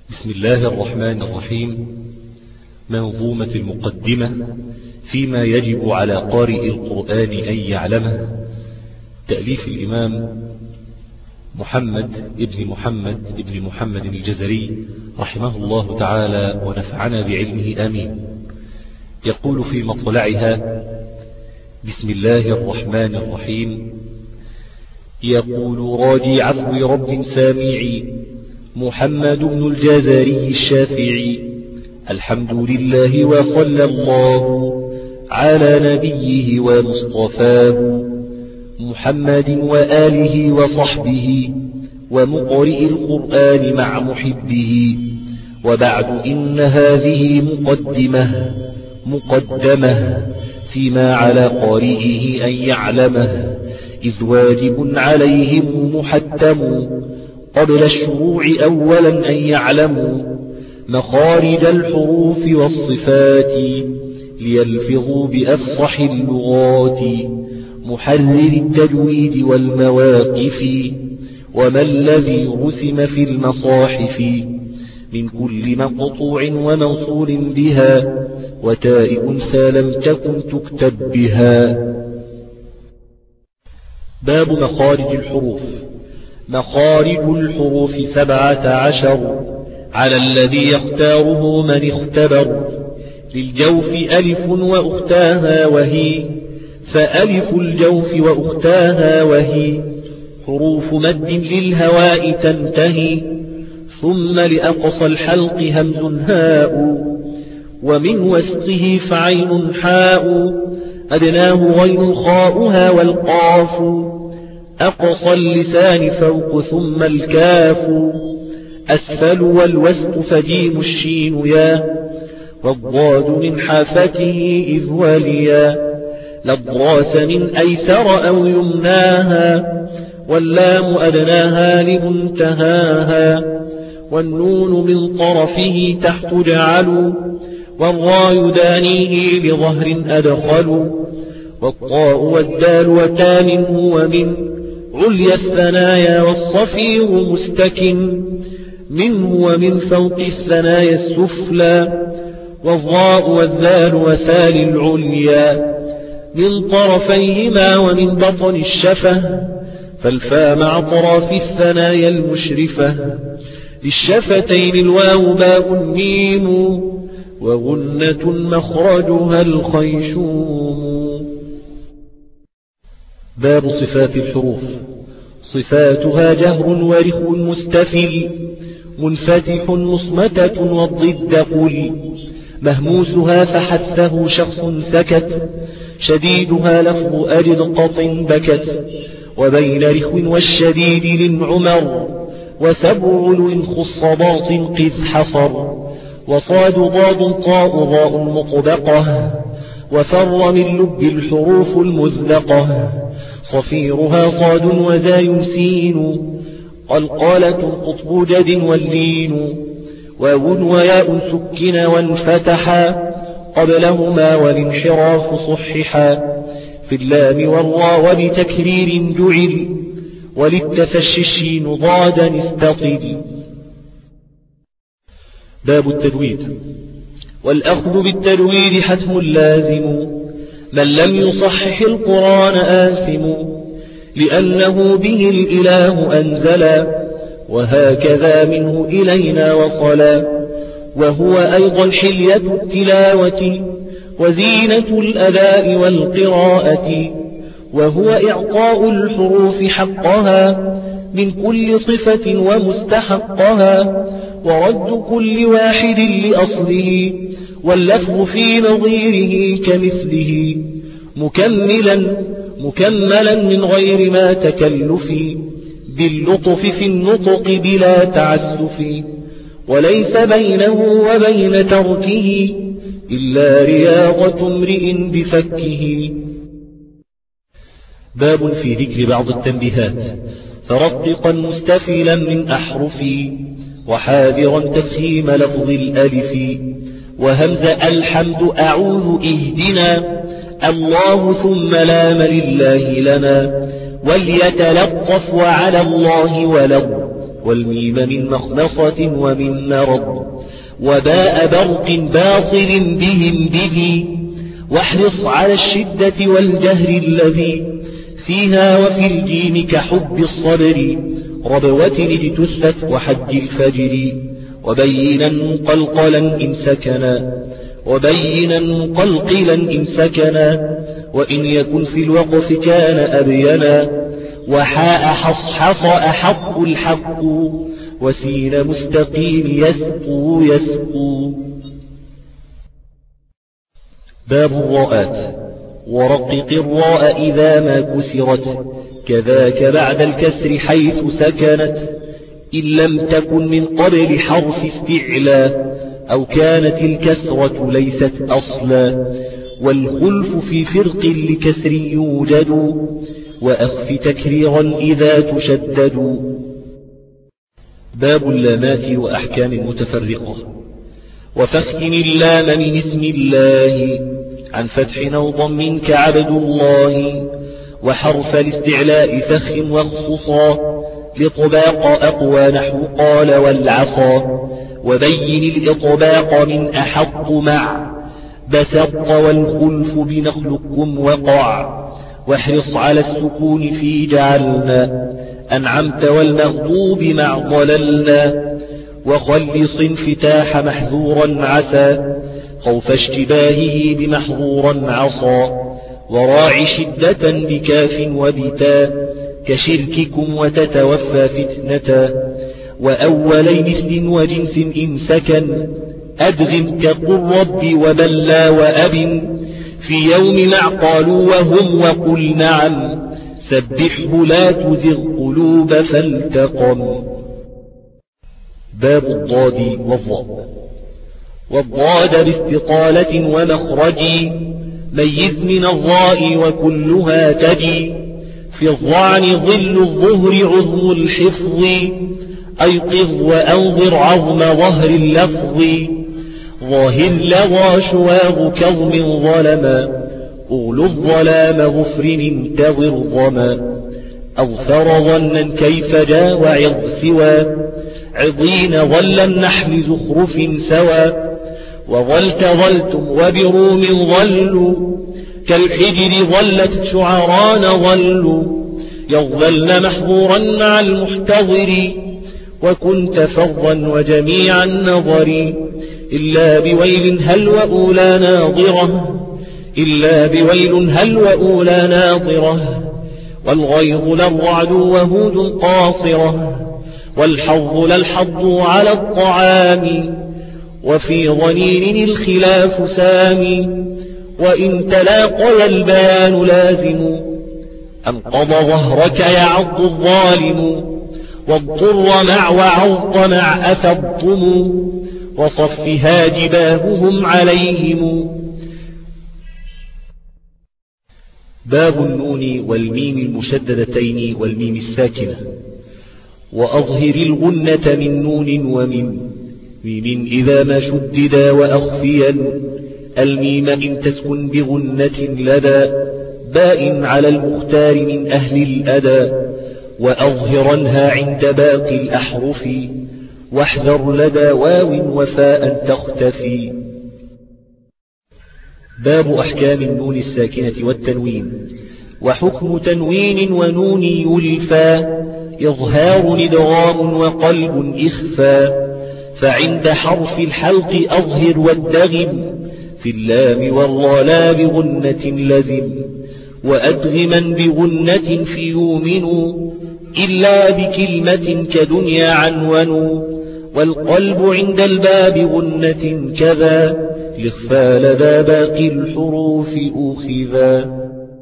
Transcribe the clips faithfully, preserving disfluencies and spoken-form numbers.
بسم الله الرحمن الرحيم. منظومة المقدمة فيما يجب على قارئ القرآن أن يعلمه، تأليف الإمام محمد ابن محمد ابن محمد الجزري رحمه الله تعالى ونفعنا بعلمه آمين. يقول في مطلعها: بسم الله الرحمن الرحيم. يقول راجي عفو رب سامعي محمد بن الجزري الشافعي: الحمد لله وصلى الله على نبيه ومصطفاه محمد وآله وصحبه ومقرئ القرآن مع محبه. وبعد إن هذه مقدمة مقدمة فيما على قارئه أن يعلمه، إذ واجب عليهم محتم قبل الشروع أولا أن يعلموا مخارج الحروف والصفات ليلفظوا بأفصح اللغات، محرر التجويد والمواقف وما الذي رسم في المصاحف من كل مقطوع وموصول بها وتاء أنثى لم تكن تكتب بها. باب مخارج الحروف. مخارج الحروف سبعة عشر على الذي يختاره من اختبر. للجوف ألف وأختاها وهي، فألف الجوف وأختاها وهي حروف مد للهواء تنتهي، ثم لأقصى الحلق همز هاء، ومن وسطه فعين حاء، أدناه غين خاؤها والقاف، أقصى اللسان فوق ثم الكاف، أسفل والوسط فجيم الشين يا، والضاد من حافته إذ وليا، للضراس من أيسر أو يمناها، واللام أدناها لمنتهاها، والنون من طرفه تحت جعلوا، والراء دانيه بظهر أدخلوا، والطاء والدال وتا منه ومن عليا الثنايا، والصفير مستكن منه ومن فوق الثنايا السفلى، والضاء والذال وثال العليا من طرفيهما ومن بطن الشفة، فالفاء مع طرف الثنايا المشرفة، للشفتين الواو باء ميم، وغنة مخرجها الخيشوم. باب صفات الحروف. صفاتها جهر ورخ مستفل، منفتح مصمتة والضد قل، مهموسها فحثه شخص سكت، شديدها لفظ أجد قط بكت، وبين رخو والشديد للعمر، وسبع علو خص باط قذ حصر، وصاد ضاد طاء ضاء مطبقة، وفر من لب الحروف المذلقة، صفيرها صاد وزاي سين، قلقالة قطب جد واللين، واو وياء سكن وانفتحا قبلهما والانحراف صححا، في اللام والراء وبتكرير جعل، وللتفشي الشين ضادا استطل. باب التجويد. والأخذ بالتجويد حتم لازم، من لم يصحح القرآن آثم، لأنه به الإله أنزلا، وهكذا منه إلينا وصلا، وهو أيضا حلية التلاوة وزينة الأداء والقراءة، وهو إعطاء الحروف حقها من كل صفة ومستحقها، ورد كل واحد لأصله، واللفظ في نظيره كمثله، مكملا مكملا من غير ما تكلف، باللطف في النطق بلا تعسف، وليس بينه وبين تركه إلا رياضة امرئ بفكه. باب في ذكر بعض التنبيهات. فرققا مستفلا من أحرفي، وحاذرا تفهيم لفظ الألف، وهمز الحمد أعوذ اهدنا، الله ثم لام لله لنا، وليتلطف وعلى الله ولو، والميم من مخمصة ومن مرض وباء برق باطل بهم به واحرص على الشدة والجهر الذي فيها وفي الجيم كحب الصبر ربوة اجتثت وحج الفجر وبينا مقلقلا إن سكنا وبينا مقلقلا إن سكنا وإن يكن في الوقف كان أبينا وحاء حصحص أحق الحق وسين مستقيم يسقو يسقو. باب الراءات. ورقق الراء إذا ما كسرت كذاك بعد الكسر حيث سكنت إن لم تكن من قبل حرف استعلاء أو كانت الكسرة ليست أصلا والخلف في فرق لكسر يوجد وأخف تكريرا إذا تشدد. باب اللامات وأحكام متفرقة. وفخم اللام من اسم الله عن فتح أو ضم كعبد الله وحرف الاستعلاء فخم واخصصا لطباق أقوى نحو قال والعصا وبين الإطباق من أحق مع بسط والخلف بنخلقكم وقع واحرص على السكون في جعلنا أنعمت والمغضوب مع ضللنا وخلص انفتاح محذورا عسى خوف اشتباهه بمحظورا عصا وراع شدة بكاف وبتا كشرككم وتتوفى فتنة وأولي مثل وجنس إن سكن أدغم كقل رب وبلا وأب في يوم مع قالوا وهم وقل نعم سبحه لا تزغ قلوب فالتقم. باب الضاد والضاء. والضاد باستطالة ومخرج ميز من الضاء وكلها تجي في الظعن ظل الظهر عظم الحفظ أيقظ وأنظر عظم ظهر اللفظ ظاهر لظى شواغ كظم ظلما أغل الظلام غفر انتظر ظما أغفر ظنا كيف جا وعظ سوى عضين ظل النحل زخرف سوى وظلت ظلتم وبروم ظلوا كالحجر ظلت شعران ظلوا يظلن محظورا مع المحتضر وكنت فظا وجميع النظر إلا بويل هل وأولى ناظرة إلا بويل هل وأولى ناظرة والغيظ للرعد وهود قاصرة والحظ للحظ على الطعام وفي ظنين الخلاف سامي وإن تلاقي البيان لازم أنقض ظهرك يعض الظالم واضطر مع وعوط مع أفضتم وصفها جباههم عليهم. باب النون والميم المشددتين والميم الساكنة. وأظهر الغنة من نون ومن ميم إذا ما شددا وأخفيا الميم إن تسكن بغنة لدى باء على المختار من أهل الأدى وأظهرنها عند باقي الأحرف واحذر لدى واو وفاء تختفي. باب أحكام النون الساكنة والتنوين. وحكم تنوين ونون يلفى إظهار ندغام وقلب إخفى فعند حرف الحلق أظهر والدغم في اللام والراء لا بغنة لزم وأدغما بغنة في يؤمنوا إلا بكلمة كدنيا عنون والقلب عند الباب غنة كذا لإخفى لدى باقي الحروف أخذا.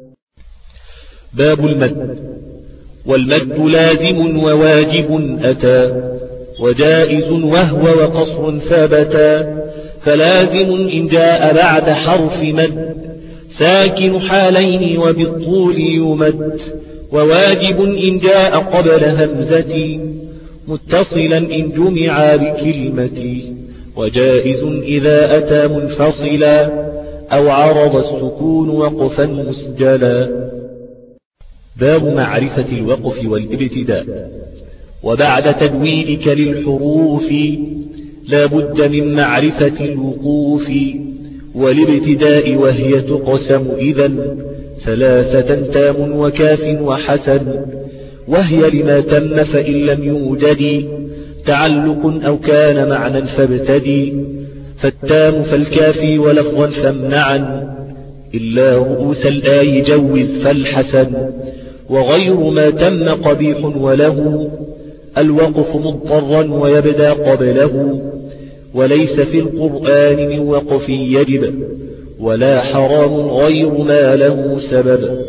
باب المد. والمد لازم وواجب أتى وجائز وهو وقصر ثبتا فلازم إن جاء بعد حرف مد ساكن حالين وبالطول يمد وواجب إن جاء قبل همزة متصلا إن جمع بكلمة وجائز إذا أتى منفصلا أو عرض السكون وقفا مسجلا. باب معرفة الوقف والابتداء. وبعد تدوينك للحروف لا بد من معرفة الوقوف والابتداء، وهي تقسم إذن ثلاثة تام وكاف وحسن، وهي لما تم فإن لم يوجد تعلق أو كان معنى فابتدي، فالتام فالكافي ولفظا فامنعا، إلا رؤوس الآي جوز فالحسن، وغير ما تم قبيح وله الوقف مضطرا ويبدأ قبله، وليس في القرآن من وقف يجب ولا حرام غير ما له سبب.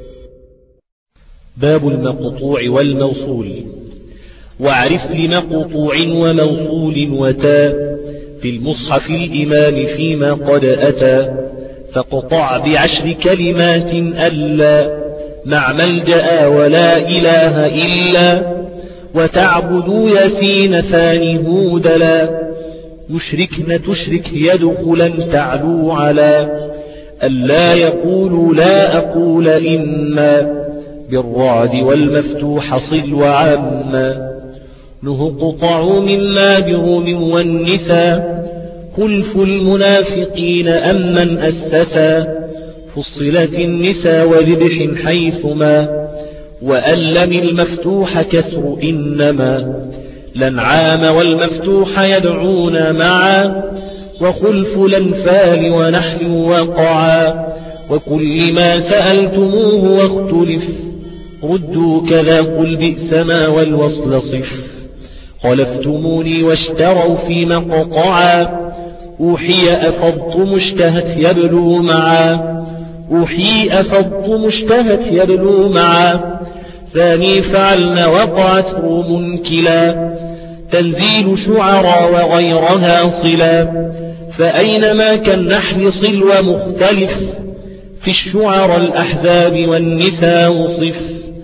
باب المقطوع والموصول. واعرف لمقطوع وموصول وتا في المصحف الإمام فيما قد أتى، فاقطع بعشر كلمات ألا مع ملجأ ولا إله إلا، وتعبدوا ياسين ثاني هودلا، يشركن تشرك يدخلا تعلو على، ألا يقولوا لا أقول إما، بالرعد والمفتوح صل وعما، نهقطع مما بروم والنساء، خلف المنافقين أمن أسسا، فصلت النساء وذبح حيثما، وألم المفتوح كسر إنما، لنعام والمفتوح يدعون معا، وخلف الأنفال ونحن وقعا، وكل ما سألتموه واختلف، ردوا كذا قل بئس ما والوصل صف، خلفتموني واشتروا في مقطعا، أوحي أفضت مشتهت يبلو معا، أوحي أفضت مشتهت يبلو معا، ثاني فعلن وقعت روم كلا، تنزيل شعرا وغيرها صلا، فأينما كالنحل صل ومختلف، في الشعر الأحزاب والنساء وصف،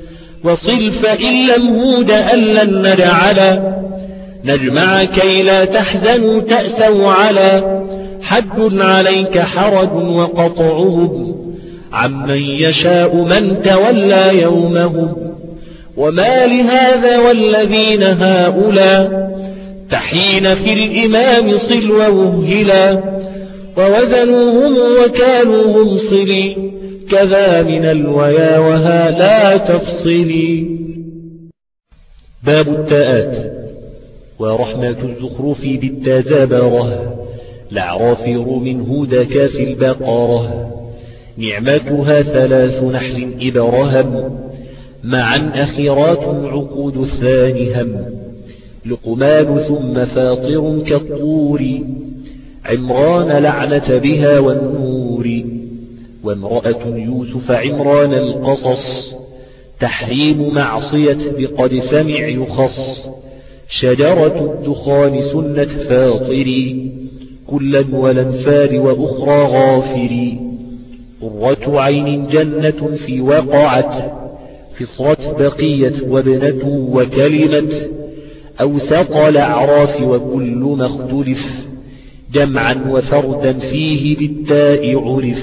وصل فإن لم هود أن لن نجعلا، نجمع كي لا تحزنوا تأسوا على، حد عليك حرج وقطعهم، عمن يشاء من تولى يومهم، وما لهذا والذين هؤلاء، تحين في الإمام صل ووهلا، ووزنوهم وكانوا هم صلي، كذا من الويا وها لا تفصلي. باب التاءات. ورحمة الزخرف بالتزابره، الأعراف روم هود كاف البقرة، نعمتها ثلاث نحل إبرهم، معا أخيرات عقود الثاني هم، لقمان ثم فاطر كالطور، عمران لعنة بها والنور، وامرأة يوسف عمران القصص، تحريم معصية بقد سمع يخص، شجرة الدخان سنة فاطري، كلا والانفال وأخرى غافري، قرة عين جنة في وقعت، فطرة بقية وابنة وكلمة، أوسط الأعراف وكل ما اختلف، جمعا وفردا فيه بالتاء عرف.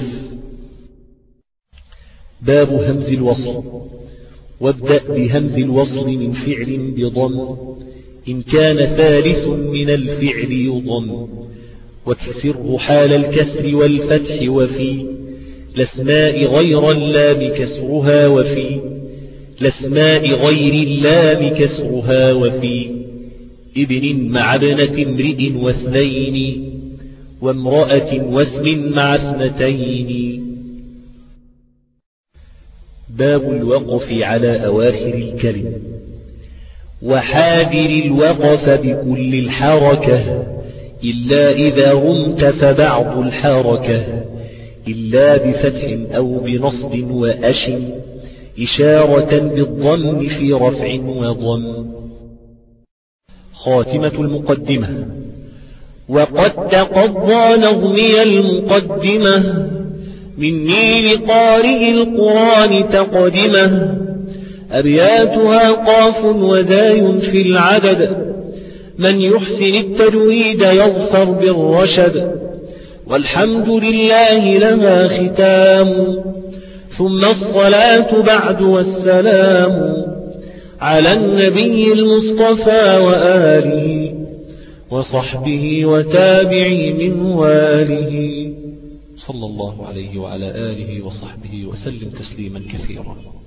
باب همز الوصل. وابدأ بهمز الوصل من فعل بضم، إن كان ثالث من الفعل يضم، واكسره حال الكسر والفتح، وفي الأسماء غير اللام كسرها، وفي الأسماء غير اللام كسرها، وفي ابن مع ابنة امرئ واثنين، وامرأة واسم مع اثنتين. باب الوقف على أواخر الكلم. وحاذر الوقف بكل الحركة، إلا إذا رمت فبعض الحركة، إلا بفتح أو بنصب وأش، إشارة بالضم في رفع وضم. خاتمة المقدمة. وقد تقضى نظمي المقدمة، مني لقارئ القرآن تقدمه، أبياتها قاف وزاي في العدد، من يحسن التجويد يظفر بالرشد، والحمد لله لها ختام، ثم الصلاة بعد والسلام، على النبي المصطفى وآله وصحبه وتابعي من واله، صلى الله عليه وعلى آله وصحبه وسلم تسليما كثيرا.